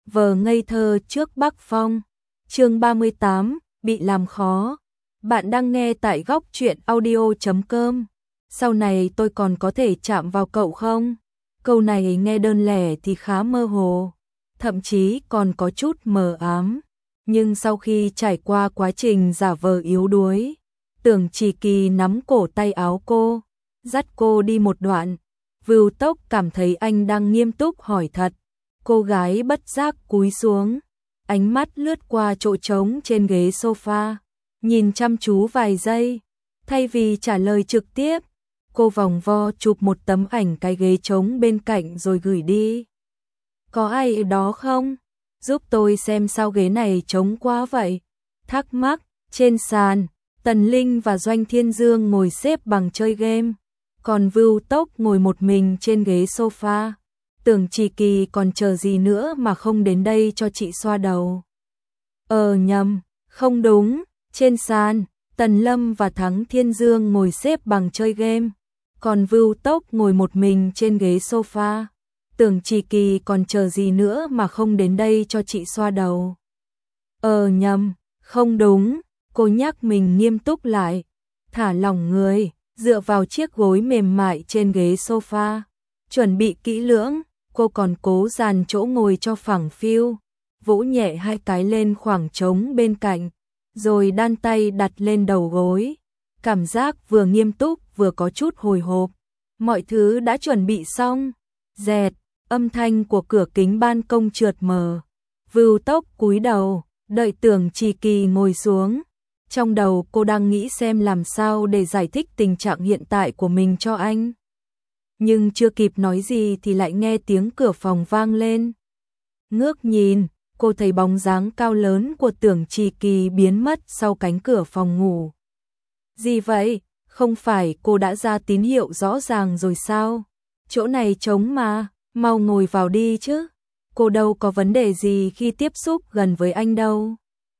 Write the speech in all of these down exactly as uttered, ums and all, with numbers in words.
vờ ngây thơ trước Bắc Phong. Chương ba mươi tám, bị làm khó. Bạn đang nghe tại góc truyện audio chấm com. Sau này tôi còn có thể chạm vào cậu không? Câu này nghe đơn lẻ thì khá mơ hồ, thậm chí còn có chút mờ ám. Nhưng sau khi trải qua quá trình giả vờ yếu đuối, Tưởng Chỉ Kỳ nắm cổ tay áo cô, dắt cô đi một đoạn. Vưu Tốc cảm thấy anh đang nghiêm túc hỏi thật. Cô gái bất giác cúi xuống, ánh mắt lướt qua chỗ trống trên ghế sofa, nhìn chăm chú vài giây. Thay vì trả lời trực tiếp, cô vòng vo chụp một tấm ảnh cái ghế trống bên cạnh rồi gửi đi. Có ai ở đó không? Giúp tôi xem sao ghế này trống quá vậy. Thắc mắc, trên sàn, Tần Linh và Doanh Thiên Dương ngồi xếp bằng chơi game, còn Vưu Tốc ngồi một mình trên ghế sofa. Tưởng Chỉ Kỳ còn chờ gì nữa mà không đến đây cho chị xoa đầu. Ờ nhầm, không đúng, trên sàn, Tần Lâm và Thắng Thiên Dương ngồi xếp bằng chơi game, còn Vưu Tốc ngồi một mình trên ghế sofa. Tưởng Chỉ Kỳ còn chờ gì nữa mà không đến đây cho chị xoa đầu. Ờ nhầm, không đúng, cô nhắc mình nghiêm túc lại, thả lỏng người, dựa vào chiếc gối mềm mại trên ghế sofa, chuẩn bị kỹ lưỡng. Cô còn cố dàn chỗ ngồi cho phẳng phiu, vỗ nhẹ hai cái lên khoảng trống bên cạnh, rồi đan tay đặt lên đầu gối. Cảm giác vừa nghiêm túc vừa có chút hồi hộp. Mọi thứ đã chuẩn bị xong. Dẹt, âm thanh của cửa kính ban công trượt mờ. Vưu Tốc cúi đầu, đợi Tưởng Chỉ Kỳ ngồi xuống. Trong đầu cô đang nghĩ xem làm sao để giải thích tình trạng hiện tại của mình cho anh. Nhưng chưa kịp nói gì thì lại nghe tiếng cửa phòng vang lên. Ngước nhìn, cô thấy bóng dáng cao lớn của Tưởng Chỉ Kỳ biến mất sau cánh cửa phòng ngủ. Gì vậy? Không phải cô đã ra tín hiệu rõ ràng rồi sao? Chỗ này trống mà, mau ngồi vào đi chứ. Cô đâu có vấn đề gì khi tiếp xúc gần với anh đâu.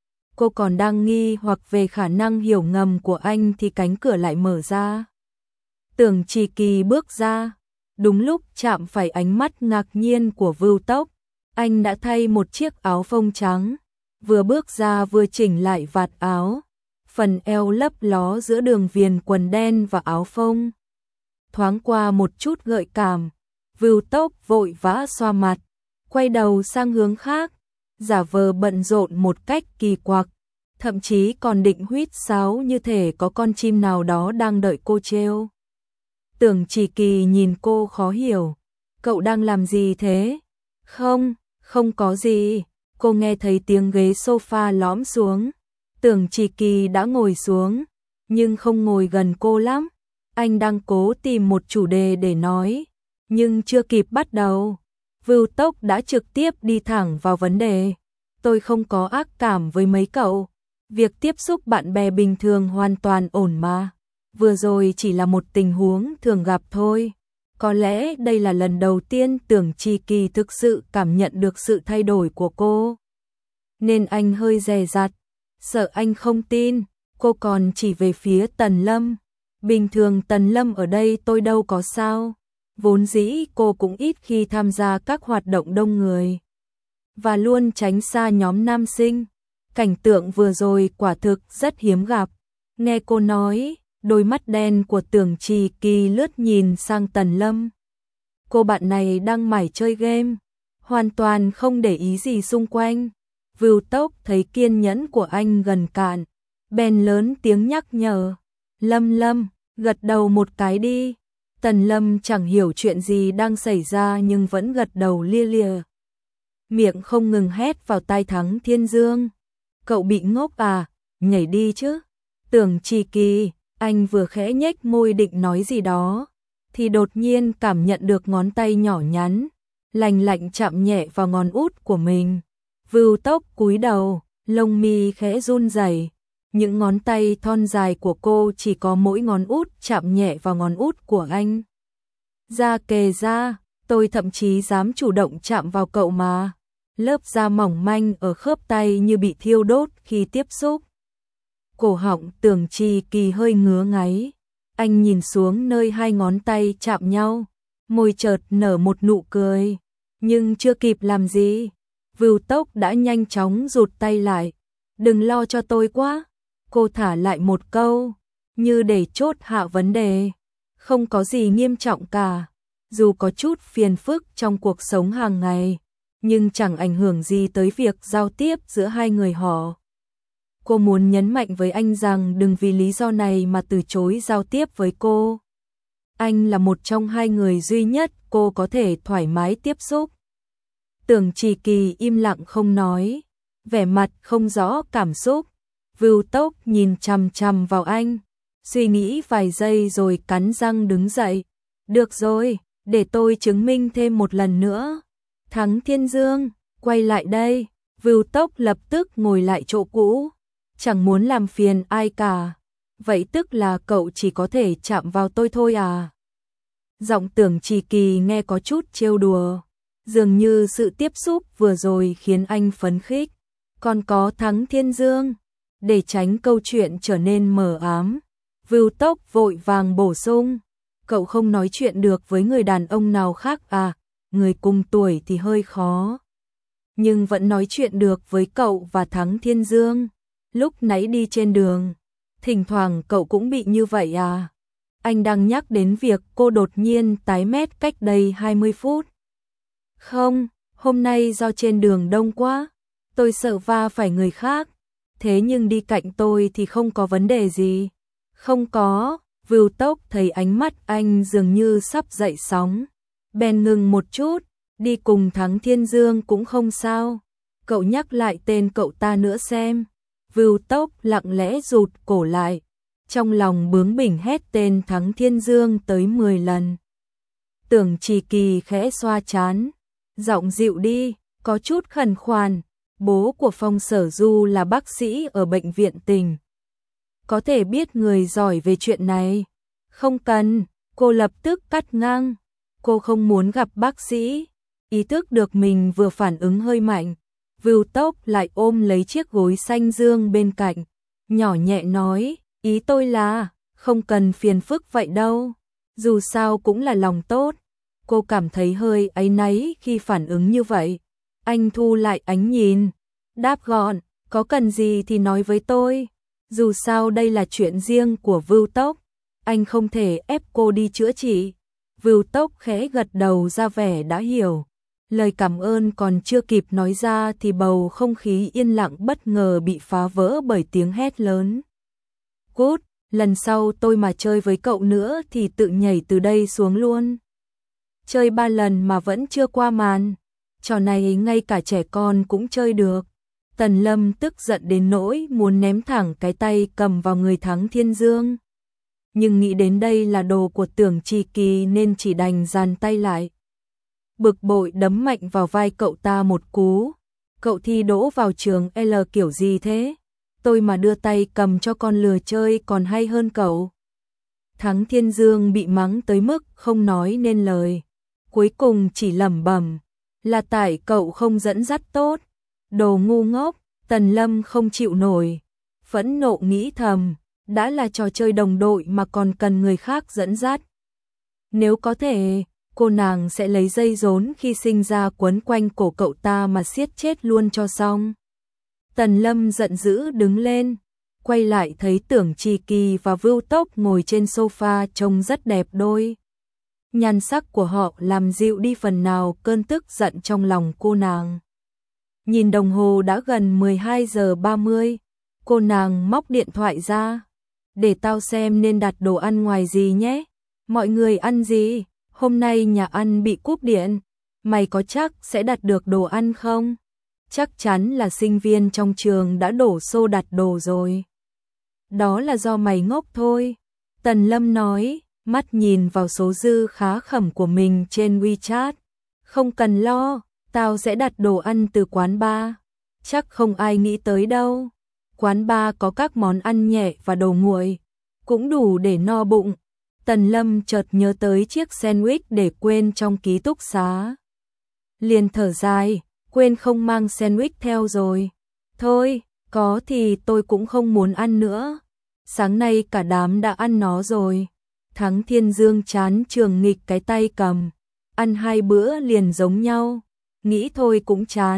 Cô còn đang nghi hoặc về khả năng hiểu ngầm của anh thì cánh cửa lại mở ra. Tưởng Chỉ Kỳ bước ra, đúng lúc chạm phải ánh mắt ngạc nhiên của Vưu Tốc. Anh đã thay một chiếc áo phông trắng, vừa bước ra vừa chỉnh lại vạt áo, phần eo lấp ló giữa đường viền quần đen và áo phông. Thoáng qua một chút gợi cảm, Vưu Tốc vội vã xoa mặt, quay đầu sang hướng khác, giả vờ bận rộn một cách kỳ quặc, thậm chí còn định huýt sáo như thể có con chim nào đó đang đợi cô trêu. Tưởng Chỉ Kỳ nhìn cô khó hiểu. Cậu đang làm gì thế? Không, không có gì. Cô nghe thấy tiếng ghế sofa lõm xuống. Tưởng Chỉ Kỳ đã ngồi xuống, nhưng không ngồi gần cô lắm. Anh đang cố tìm một chủ đề để nói, nhưng chưa kịp bắt đầu, Vưu Tốc đã trực tiếp đi thẳng vào vấn đề. Tôi không có ác cảm với mấy cậu. Việc tiếp xúc bạn bè bình thường hoàn toàn ổn mà. Vừa rồi chỉ là một tình huống thường gặp thôi. Có lẽ đây là lần đầu tiên Tưởng Chỉ Kỳ thực sự cảm nhận được sự thay đổi của cô. Nên anh hơi dè dặt, sợ anh không tin. Cô còn chỉ về phía Tần Lâm. Bình thường Tần Lâm ở đây tôi đâu có sao. Vốn dĩ cô cũng ít khi tham gia các hoạt động đông người, và luôn tránh xa nhóm nam sinh. Cảnh tượng vừa rồi quả thực rất hiếm gặp. Nghe cô nói, đôi mắt đen của Tưởng Chỉ Kỳ lướt nhìn sang Tần Lâm. Cô bạn này đang mải chơi game, hoàn toàn không để ý gì xung quanh. Vưu Tốc thấy kiên nhẫn của anh gần cạn, bèn lớn tiếng nhắc nhở. Lâm Lâm, gật đầu một cái đi. Tần Lâm chẳng hiểu chuyện gì đang xảy ra nhưng vẫn gật đầu lia lịa. Miệng không ngừng hét vào tai Thắng Thiên Dương. Cậu bị ngốc à, nhảy đi chứ. Tưởng Chỉ Kỳ, anh vừa khẽ nhếch môi định nói gì đó, thì đột nhiên cảm nhận được ngón tay nhỏ nhắn, lành lạnh chạm nhẹ vào ngón út của mình. Vưu Tốc cúi đầu, lông mi khẽ run rẩy. Những ngón tay thon dài của cô chỉ có mỗi ngón út chạm nhẹ vào ngón út của anh. Da kề da, tôi thậm chí dám chủ động chạm vào cậu mà. Lớp da mỏng manh ở khớp tay như bị thiêu đốt khi tiếp xúc. Cổ họng Tưởng Chỉ Kỳ hơi ngứa ngáy. Anh nhìn xuống nơi hai ngón tay chạm nhau, môi chợt nở một nụ cười. Nhưng chưa kịp làm gì, Vưu Tốc đã nhanh chóng rụt tay lại. Đừng lo cho tôi quá. Cô thả lại một câu, như để chốt hạ vấn đề. Không có gì nghiêm trọng cả. Dù có chút phiền phức trong cuộc sống hàng ngày, nhưng chẳng ảnh hưởng gì tới việc giao tiếp giữa hai người họ. Cô muốn nhấn mạnh với anh rằng đừng vì lý do này mà từ chối giao tiếp với cô. Anh là một trong hai người duy nhất cô có thể thoải mái tiếp xúc. Tưởng Trì Kỳ im lặng không nói, vẻ mặt không rõ cảm xúc. Vưu Tốc nhìn chằm chằm vào anh, suy nghĩ vài giây rồi cắn răng đứng dậy. Được rồi, để tôi chứng minh thêm một lần nữa. Thắng Thiên Dương, quay lại đây. Vưu Tốc lập tức ngồi lại chỗ cũ, chẳng muốn làm phiền ai cả. Vậy tức là cậu chỉ có thể chạm vào tôi thôi à? Giọng Tưởng Trì Kỳ nghe có chút trêu đùa, dường như sự tiếp xúc vừa rồi khiến anh phấn khích. Còn có Thắng Thiên Dương, để tránh câu chuyện trở nên mờ ám, Vưu Tốc vội vàng bổ sung, cậu không nói chuyện được với người đàn ông nào khác à? Người cùng tuổi thì hơi khó, nhưng vẫn nói chuyện được với cậu và Thắng Thiên Dương. Lúc nãy đi trên đường, thỉnh thoảng cậu cũng bị như vậy à? Anh đang nhắc đến việc cô đột nhiên tái mét cách đây hai mươi phút. Không, hôm nay do trên đường đông quá, tôi sợ va phải người khác. Thế nhưng đi cạnh tôi thì không có vấn đề gì. Không có. Vưu Tốc thấy ánh mắt anh dường như sắp dậy sóng, bèn ngừng một chút. Đi cùng Thắng Thiên Dương cũng không sao. Cậu nhắc lại tên cậu ta nữa xem. Vưu Tốc lặng lẽ rụt cổ lại, trong lòng bướng bỉnh hét tên Thắng Thiên Dương tới mười lần. Tưởng Trì Kỳ khẽ xoa trán, giọng dịu đi, có chút khẩn khoản. Bố của Phong Sở Du là bác sĩ ở bệnh viện tỉnh, có thể biết người giỏi về chuyện này. Không cần, cô lập tức cắt ngang. Cô không muốn gặp bác sĩ. Ý thức được mình vừa phản ứng hơi mạnh, Vưu Tốc lại ôm lấy chiếc gối xanh dương bên cạnh, nhỏ nhẹ nói, ý tôi là, không cần phiền phức vậy đâu. Dù sao cũng là lòng tốt. Cô cảm thấy hơi áy náy khi phản ứng như vậy. Anh thu lại ánh nhìn, đáp gọn, có cần gì thì nói với tôi. Dù sao đây là chuyện riêng của Vưu Tốc, anh không thể ép cô đi chữa trị. Vưu Tốc khẽ gật đầu ra vẻ đã hiểu. Lời cảm ơn còn chưa kịp nói ra thì bầu không khí yên lặng bất ngờ bị phá vỡ bởi tiếng hét lớn. Cút, lần sau tôi mà chơi với cậu nữa thì tự nhảy từ đây xuống luôn. Chơi ba lần mà vẫn chưa qua màn. Trò này ngay cả trẻ con cũng chơi được. Tần Lâm tức giận đến nỗi muốn ném thẳng cái tay cầm vào người Thắng Thiên Dương. Nhưng nghĩ đến đây là đồ của Tưởng Trì Kỳ nên chỉ đành giàn tay lại. Bực bội đấm mạnh vào vai cậu ta một cú. Cậu thi đỗ vào trường L kiểu gì thế? Tôi mà đưa tay cầm cho con lừa chơi còn hay hơn cậu. Thắng Thiên Dương bị mắng tới mức không nói nên lời. Cuối cùng chỉ lẩm bẩm, là tại cậu không dẫn dắt tốt. Đồ ngu ngốc. Tần Lâm không chịu nổi, phẫn nộ nghĩ thầm, đã là trò chơi đồng đội mà còn cần người khác dẫn dắt. Nếu có thể, cô nàng sẽ lấy dây rốn khi sinh ra quấn quanh cổ cậu ta mà siết chết luôn cho xong. Tần Lâm giận dữ đứng lên, quay lại thấy Tưởng Trì Kỳ và Vưu Tốc ngồi trên sofa trông rất đẹp đôi. Nhan sắc của họ làm dịu đi phần nào cơn tức giận trong lòng cô nàng. Nhìn đồng hồ đã gần mười hai giờ ba mươi, cô nàng móc điện thoại ra. Để tao xem nên đặt đồ ăn ngoài gì nhé. Mọi người ăn gì? Hôm nay nhà ăn bị cúp điện. Mày có chắc sẽ đặt được đồ ăn không? Chắc chắn là sinh viên trong trường đã đổ xô đặt đồ rồi. Đó là do mày ngốc thôi. Tần Lâm nói, mắt nhìn vào số dư khá khẩm của mình trên WeChat. Không cần lo. Tao sẽ đặt đồ ăn từ quán bar. Chắc không ai nghĩ tới đâu. Quán bar có các món ăn nhẹ và đồ nguội, cũng đủ để no bụng. Tần Lâm chợt nhớ tới chiếc sandwich để quên trong ký túc xá. Liền thở dài, quên không mang sandwich theo rồi. Thôi, có thì tôi cũng không muốn ăn nữa. Sáng nay cả đám đã ăn nó rồi. Thắng Thiên Dương chán trường nghịch cái tay cầm. Ăn hai bữa liền giống nhau. Nghĩ thôi cũng chán,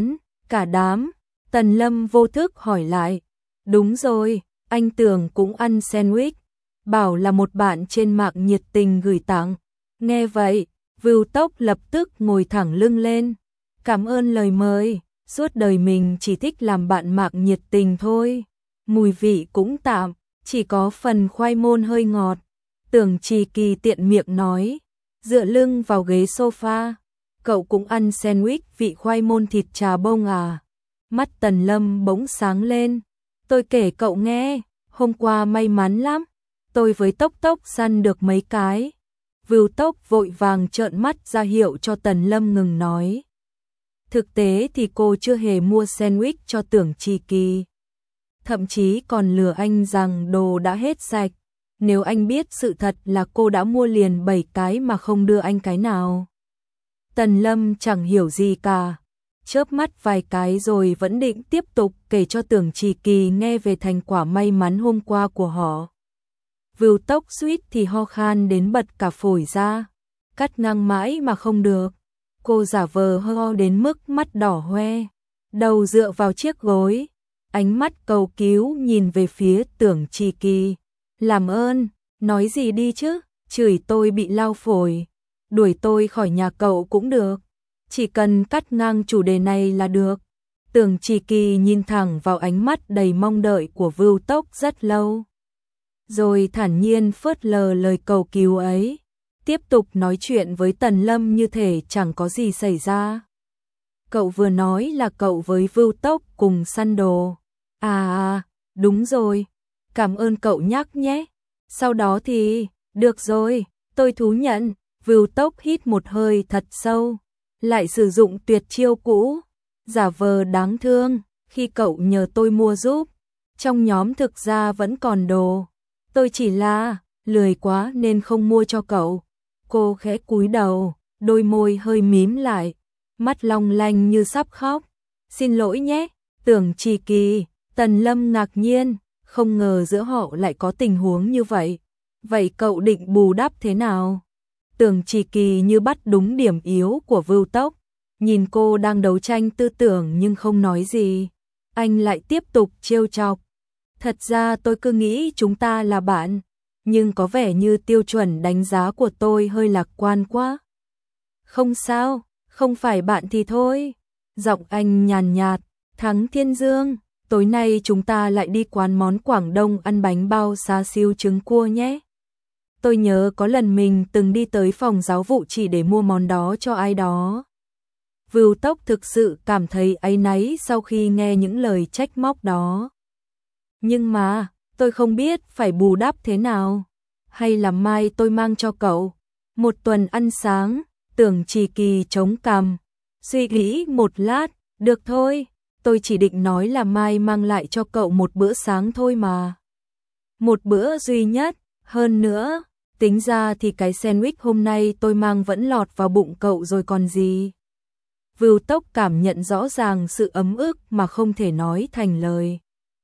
Cả đám, Tần Lâm vô thức hỏi lại. Đúng rồi, anh tưởng cũng ăn sandwich. Bảo là một bạn trên mạng nhiệt tình gửi tặng. Nghe vậy, Vưu Tốc lập tức ngồi thẳng lưng lên. Cảm ơn lời mời, suốt đời mình chỉ thích làm bạn mạng nhiệt tình thôi. Mùi vị cũng tạm, chỉ có phần khoai môn hơi ngọt. Tưởng Trì Kỳ tiện miệng nói, dựa lưng vào ghế sofa. Cậu cũng ăn sandwich vị khoai môn thịt trà bông à? Mắt Tần Lâm bỗng sáng lên. Tôi kể cậu nghe, hôm qua may mắn lắm. Tôi với Tốc Tốc săn được mấy cái. Vưu Tốc vội vàng trợn mắt ra hiệu cho Tần Lâm ngừng nói. Thực tế thì cô chưa hề mua sandwich cho Tưởng Trì Kỳ. Thậm chí còn lừa anh rằng đồ đã hết sạch. Nếu anh biết sự thật là cô đã mua liền bảy cái mà không đưa anh cái nào. Tần Lâm chẳng hiểu gì cả. Chớp mắt vài cái rồi vẫn định tiếp tục kể cho Tưởng Trì Kỳ nghe về thành quả may mắn hôm qua của họ. Vưu Tốc suýt thì ho khan đến bật cả phổi ra. Cắt ngang mãi mà không được. Cô giả vờ ho đến mức mắt đỏ hoe. Đầu dựa vào chiếc gối. Ánh mắt cầu cứu nhìn về phía Tưởng Trì Kỳ. Làm ơn, nói gì đi chứ, chửi tôi bị lao phổi. Đuổi tôi khỏi nhà cậu cũng được. Chỉ cần cắt ngang chủ đề này là được. Tưởng Trì Kỳ nhìn thẳng vào ánh mắt đầy mong đợi của Vưu Tốc rất lâu. Rồi thản nhiên phớt lờ lời cầu cứu ấy. Tiếp tục nói chuyện với Tần Lâm như thể chẳng có gì xảy ra. Cậu vừa nói là cậu với Vưu Tốc cùng săn đồ. À à, đúng rồi. Cảm ơn cậu nhắc nhé. Sau đó thì, được rồi, tôi thú nhận. Vưu Tốc hít một hơi thật sâu. Lại sử dụng tuyệt chiêu cũ. Giả vờ đáng thương, khi cậu nhờ tôi mua giúp. Trong nhóm thực ra vẫn còn đồ. Tôi chỉ là, lười quá nên không mua cho cậu. Cô khẽ cúi đầu, đôi môi hơi mím lại. Mắt long lanh như sắp khóc. Xin lỗi nhé, Tưởng Trì Kỳ. Tần Lâm ngạc nhiên, không ngờ giữa họ lại có tình huống như vậy. Vậy cậu định bù đắp thế nào? Tưởng Trì Kỳ như bắt đúng điểm yếu của Vưu Tốc. Nhìn cô đang đấu tranh tư tưởng nhưng không nói gì. Anh lại tiếp tục trêu chọc. Thật ra tôi cứ nghĩ chúng ta là bạn. Nhưng có vẻ như tiêu chuẩn đánh giá của tôi hơi lạc quan quá. Không sao, không phải bạn thì thôi. Giọng anh nhàn nhạt, Thắng Thiên Dương. Tối nay chúng ta lại đi quán món Quảng Đông ăn bánh bao xá xiu trứng cua nhé. Tôi nhớ có lần mình từng đi tới phòng giáo vụ chỉ để mua món đó cho ai đó. Vưu Tốc thực sự cảm thấy áy náy sau khi nghe những lời trách móc đó. Nhưng mà, tôi không biết phải bù đắp thế nào. Hay là mai tôi mang cho cậu. Một tuần ăn sáng, Tưởng Trì Kỳ chống cằm. Suy nghĩ một lát, được thôi. Tôi chỉ định nói là mai mang lại cho cậu một bữa sáng thôi mà. Một bữa duy nhất, hơn nữa, tính ra thì cái sandwich hôm nay tôi mang vẫn lọt vào bụng cậu rồi còn gì. Vưu Tốc cảm nhận rõ ràng sự ấm ức mà không thể nói thành lời.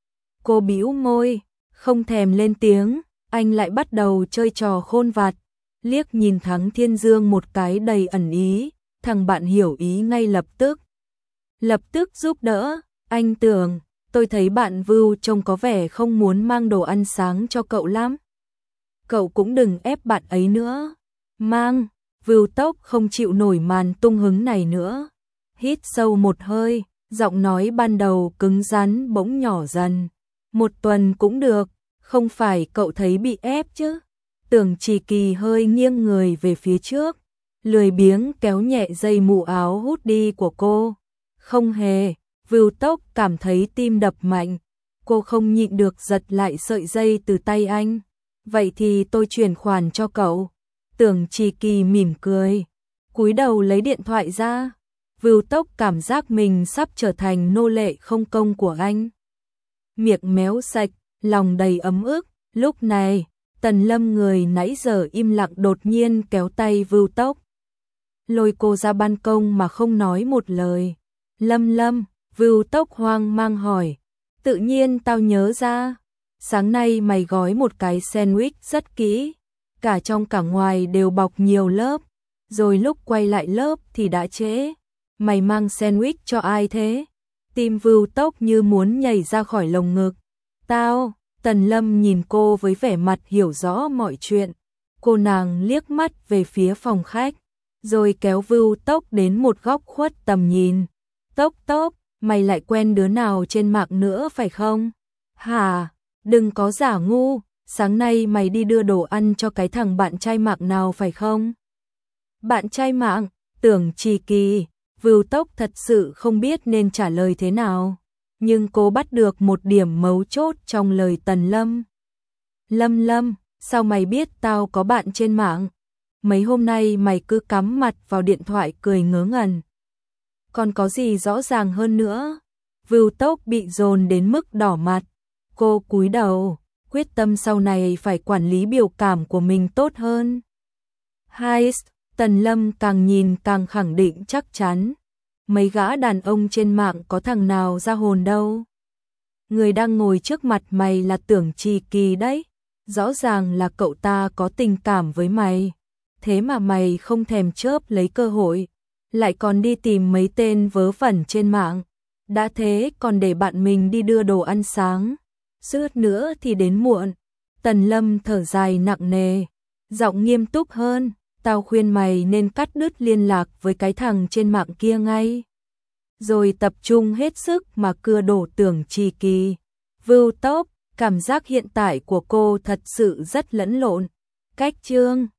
Cô bĩu môi, không thèm lên tiếng, anh lại bắt đầu chơi trò khôn vặt. Liếc nhìn Thắng Thiên Dương một cái đầy ẩn ý, thằng bạn hiểu ý ngay lập tức. Lập tức giúp đỡ, anh Tưởng, tôi thấy bạn Vưu trông có vẻ không muốn mang đồ ăn sáng cho cậu lắm. Cậu cũng đừng ép bạn ấy nữa. Mang, Vưu Tốc không chịu nổi màn tung hứng này nữa. Hít sâu một hơi, giọng nói ban đầu cứng rắn bỗng nhỏ dần. Một tuần cũng được, không phải cậu thấy bị ép chứ. Tưởng Trì Kỳ hơi nghiêng người về phía trước, lười biếng kéo nhẹ dây mũ áo hút đi của cô. Không hề, Vưu Tốc cảm thấy tim đập mạnh. Cô không nhịn được giật lại sợi dây từ tay anh. Vậy thì tôi chuyển khoản cho cậu. Tưởng Trì Kỳ mỉm cười, cúi đầu lấy điện thoại ra. Vưu Tốc cảm giác mình sắp trở thành nô lệ không công của anh. Miệng méo sạch, lòng đầy ấm ức. Lúc này, Tần Lâm người nãy giờ im lặng đột nhiên kéo tay Vưu Tốc. Lôi cô ra ban công mà không nói một lời. Lâm Lâm, Vưu Tốc hoang mang hỏi. Tự nhiên tao nhớ ra. Sáng nay mày gói một cái sandwich rất kỹ. Cả trong cả ngoài đều bọc nhiều lớp. Rồi lúc quay lại lớp thì đã trễ. Mày mang sandwich cho ai thế? Tim Vưu Tốc như muốn nhảy ra khỏi lồng ngực. Tao, Tần Lâm nhìn cô với vẻ mặt hiểu rõ mọi chuyện. Cô nàng liếc mắt về phía phòng khách, rồi kéo Vưu Tốc đến một góc khuất tầm nhìn. Tốc Tốc, mày lại quen đứa nào trên mạng nữa phải không? Hả, đừng có giả ngu, sáng nay mày đi đưa đồ ăn cho cái thằng bạn trai mạng nào phải không? Bạn trai mạng, Tưởng Trì Kỳ. Vưu Tốc thật sự không biết nên trả lời thế nào, nhưng cô bắt được một điểm mấu chốt trong lời Tần Lâm. Lâm Lâm, sao mày biết tao có bạn trên mạng? Mấy hôm nay mày cứ cắm mặt vào điện thoại cười ngớ ngẩn. Còn có gì rõ ràng hơn nữa? Vưu Tốc bị dồn đến mức đỏ mặt. Cô cúi đầu, quyết tâm sau này phải quản lý biểu cảm của mình tốt hơn. Hai, Tần Lâm càng nhìn càng khẳng định chắc chắn. Mấy gã đàn ông trên mạng có thằng nào ra hồn đâu. Người đang ngồi trước mặt mày là Tưởng Trì Kỳ đấy. Rõ ràng là cậu ta có tình cảm với mày. Thế mà mày không thèm chớp lấy cơ hội, lại còn đi tìm mấy tên vớ vẩn trên mạng. Đã thế còn để bạn mình đi đưa đồ ăn sáng. Suốt nữa thì đến muộn. Tần Lâm thở dài nặng nề, giọng nghiêm túc hơn. Tao khuyên mày nên cắt đứt liên lạc với cái thằng trên mạng kia ngay. Rồi tập trung hết sức mà cưa đổ Tưởng Trì Kỳ. Vưu Tốc, cảm giác hiện tại của cô thật sự rất lẫn lộn. Cách chương